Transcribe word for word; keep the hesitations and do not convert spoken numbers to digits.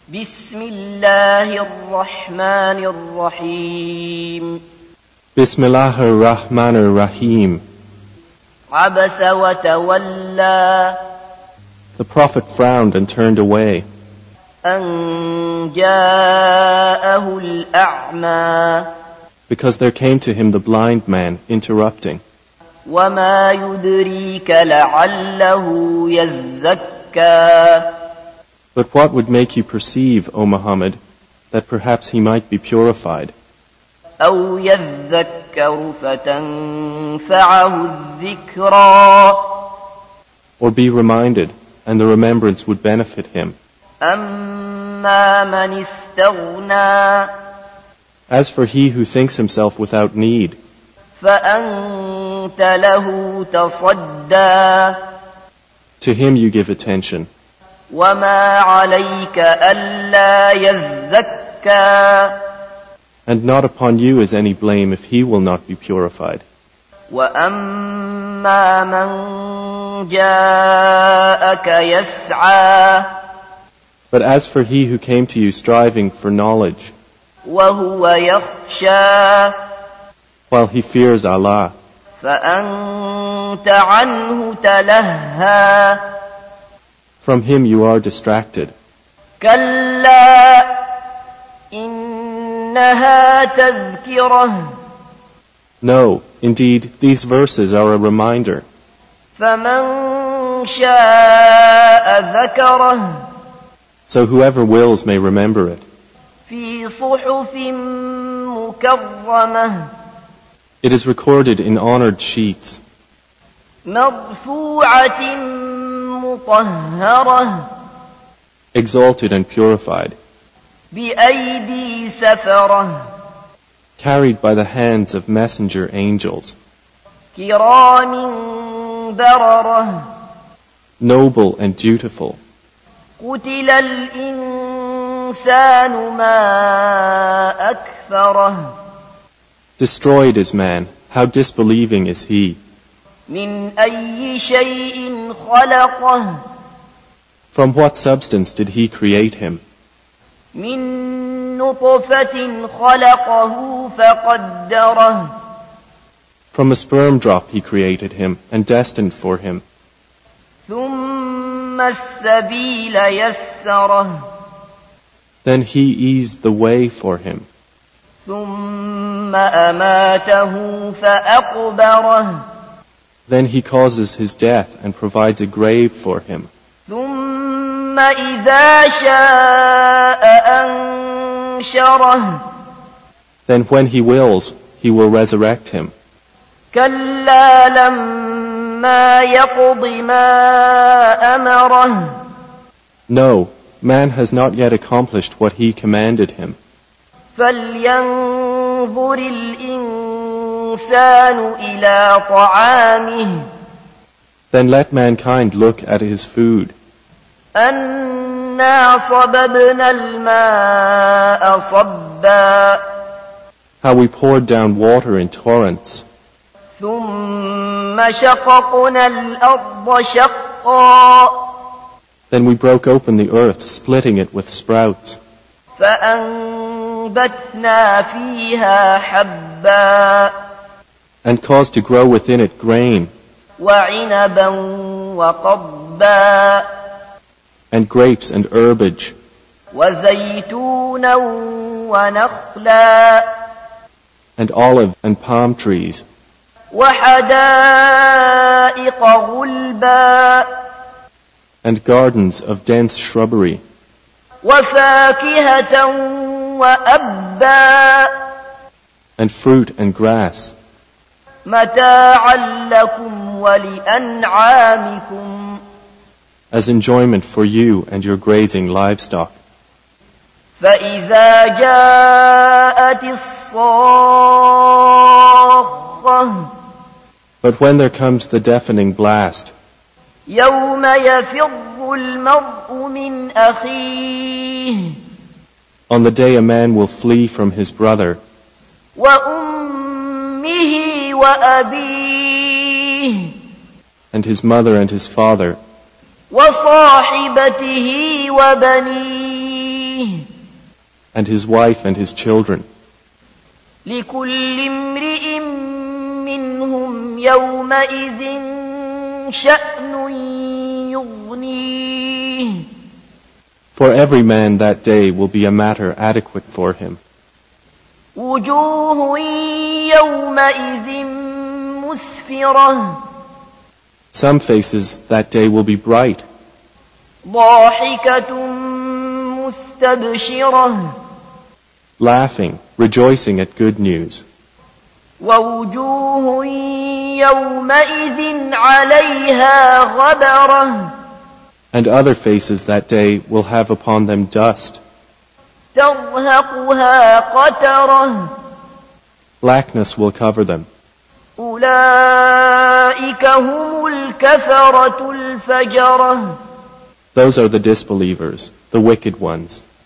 بسم الله الرحمن الرحيم بسم الله الرحمن الرحيم. عبس وتولى. The Prophet frowned and turned away. أن جاءه الأعمى. Because there came to him the blind man, interrupting. وما يدريك لعله يزكى. But what would make you perceive, O Muhammad, that perhaps he might be purified? أو يذكر فتنفعه الذكرى. Or be reminded, and the remembrance would benefit him. أما من استغنى. As for he who thinks himself without need, فأنت له تصدى. to him you give attention. وما عليك ألا يزكى. And not upon you is any blame if he will not be purified. وأما من جاءك يسعى. But as for he who came to you striving for knowledge, وهو يخشى. while he fears Allah, فأنت عنه تلهى. from him you are distracted. كلا إنها تذكرة. No, indeed, these verses are a reminder. فمن شاء ذكره. So whoever wills may remember it. في صحف مكرمة. It is recorded in honored sheets, مرفوعة مطهرة. exalted and purified, بأيدي سفرة. carried by the hands of messenger angels, كرام بررة. noble and dutiful. قتل الإنسان ما أكفره. Destroyed is man, how disbelieving is he. من أي شيء خلقه. From what substance did he create him? من نطفة خلقه فقدره. From a sperm drop he created him and destined for him. ثم السبيل يسره. Then he eased the way for him. ثم أماته فأقبره. Then he causes his death and provides a grave for him. ثم إذا شاء أنشره. Then when he wills, he will resurrect him. كلا لما يقض ما أمره. No, man has not yet accomplished what he commanded him. فلينظر الإنسان إلى طعامه. Then let mankind look at his food. أنا صببنا الماء صبا. How we poured down water in torrents. ثم شققنا الأرض شقا. Then we broke open the earth, splitting it with sprouts. فأنبتنا فيها حبا. And caused to grow within it grain. وعنبا وقضبا. And grapes and herbage. وزيتونا ونخلا. And olive and palm trees. وحدائق غلبا. And gardens of dense shrubbery. وفاكهة وأبا. And fruit and grass. متاعا لكم ولأنعامكم. As enjoyment for you and your grazing livestock. فإذا جاءت الصاخة. But when there comes the deafening blast, يوم يفر المرء من أخيه. on the day a man will flee from his brother, وأمه وأبيه. and his mother and his father, وصاحبته وبنيه. and his wife and his children. لكل امرئ منهم يومئذ شأن يغنيه. For every man that day will be a matter adequate for him. وجوه يومئذ مسفرة. Some faces that day will be bright, ضاحكة مستبشرة. laughing, rejoicing at good news. ووجوه يومئذ عليها غبرة. And other faces that day will have upon them dust. ترهقها قترة. Blackness will cover them. أولئك هم الكفرة الفجرة. Those are the disbelievers, the wicked ones.